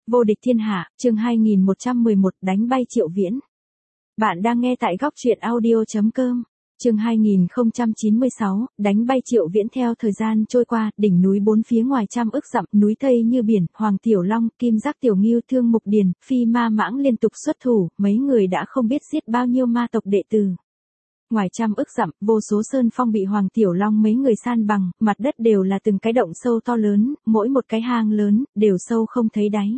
Vô địch thiên hạ, chương 2111, đánh bay Triệu Viễn. Bạn đang nghe tại góc truyện audio.com. Chương 2096, đánh bay Triệu Viễn. Theo thời gian trôi qua, đỉnh núi bốn phía ngoài trăm ức dặm, núi thây như biển, Hoàng Tiểu Long, Kim Giác Tiểu Ngưu, Thương Mục Điền, Phi Ma Mãng liên tục xuất thủ, mấy người đã không biết giết bao nhiêu ma tộc đệ tử. Ngoài trăm ức dặm, vô số sơn phong bị Hoàng Tiểu Long mấy người san bằng, mặt đất đều là từng cái động sâu to lớn, mỗi một cái hang lớn, đều sâu không thấy đáy.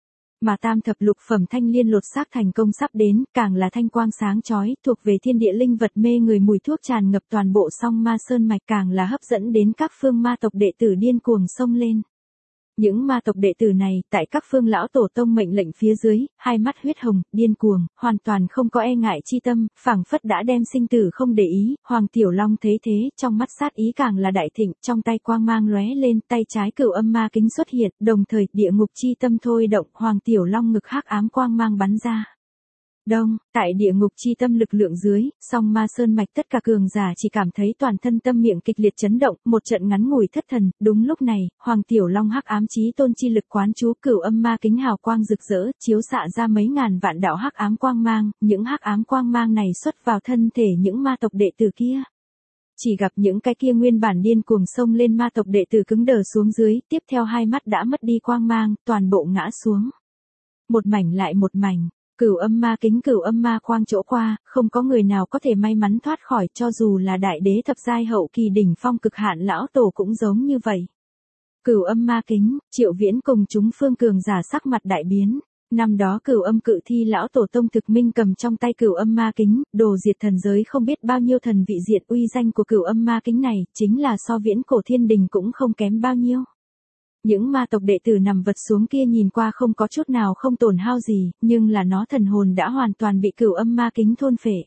Mà tam thập lục phẩm thanh liên lột xác thành công sắp đến, càng là thanh quang sáng chói, thuộc về thiên địa linh vật mê người, mùi thuốc tràn ngập toàn bộ song ma sơn mạch, càng là hấp dẫn đến các phương ma tộc đệ tử điên cuồng xông lên. Những ma tộc đệ tử này, tại các phương lão tổ tông mệnh lệnh phía dưới, hai mắt huyết hồng, điên cuồng, hoàn toàn không có e ngại chi tâm, phảng phất đã đem sinh tử không để ý. Hoàng Tiểu Long thấy thế, trong mắt sát ý càng là đại thịnh, trong tay quang mang lóe lên, tay trái cửu âm ma kính xuất hiện, đồng thời địa ngục chi tâm thôi động, Hoàng Tiểu Long ngực hắc ám quang mang bắn ra. Đông, tại địa ngục chi tâm lực lượng dưới, song ma sơn mạch tất cả cường giả chỉ cảm thấy toàn thân tâm miệng kịch liệt chấn động, một trận ngắn ngủi thất thần. Đúng lúc này, Hoàng Tiểu Long hắc ám chí tôn chi lực quán chú cửu âm ma kính hào quang rực rỡ, chiếu xạ ra mấy ngàn vạn đạo hắc ám quang mang, những hắc ám quang mang này xuất vào thân thể những ma tộc đệ tử kia. Chỉ gặp những cái kia nguyên bản điên cuồng xông lên ma tộc đệ tử cứng đờ xuống dưới, tiếp theo hai mắt đã mất đi quang mang, toàn bộ ngã xuống. Một mảnh lại một mảnh. Cửu âm ma kính, cửu âm ma quang chỗ qua, không có người nào có thể may mắn thoát khỏi, cho dù là đại đế thập giai hậu kỳ đỉnh phong cực hạn lão tổ cũng giống như vậy. Cửu âm ma kính, Triệu Viễn cùng chúng phương cường giả sắc mặt đại biến. Năm đó cửu âm cự thi lão tổ tông thực minh cầm trong tay cửu âm ma kính, đồ diệt thần giới không biết bao nhiêu thần vị diệt, uy danh của cửu âm ma kính này, chính là so Viễn cổ thiên đình cũng không kém bao nhiêu. Những ma tộc đệ tử nằm vật xuống kia nhìn qua không có chút nào không tổn hao gì, nhưng là nó thần hồn đã hoàn toàn bị cửu âm ma kính thôn phệ.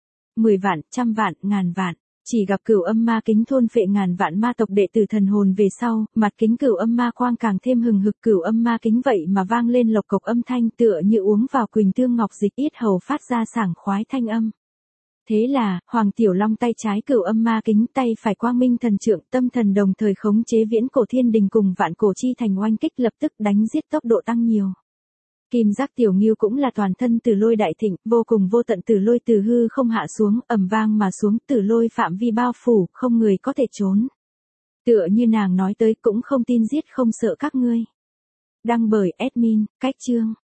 10 vạn, trăm vạn, ngàn vạn, chỉ gặp cửu âm ma kính thôn phệ ngàn vạn ma tộc đệ tử thần hồn về sau, mặt kính cửu âm ma quang càng thêm hừng hực, cửu âm ma kính vậy mà vang lên lộc cộc âm thanh, tựa như uống vào quỳnh tương ngọc dịch, yết hầu phát ra sảng khoái thanh âm. Thế là, Hoàng Tiểu Long tay trái cửu âm ma kính, tay phải quang minh thần trượng, tâm thần đồng thời khống chế viễn cổ thiên đình cùng vạn cổ chi thành oanh kích, lập tức đánh giết tốc độ tăng nhiều. Kim Giác Tiểu Ngưu cũng là toàn thân tử lôi đại thịnh, vô cùng vô tận tử lôi từ hư không hạ xuống, ầm vang mà xuống, tử lôi phạm vi bao phủ, không người có thể trốn. Tựa như nàng nói tới, cũng không tin giết không sợ các ngươi. Đăng bởi admin, cách chương.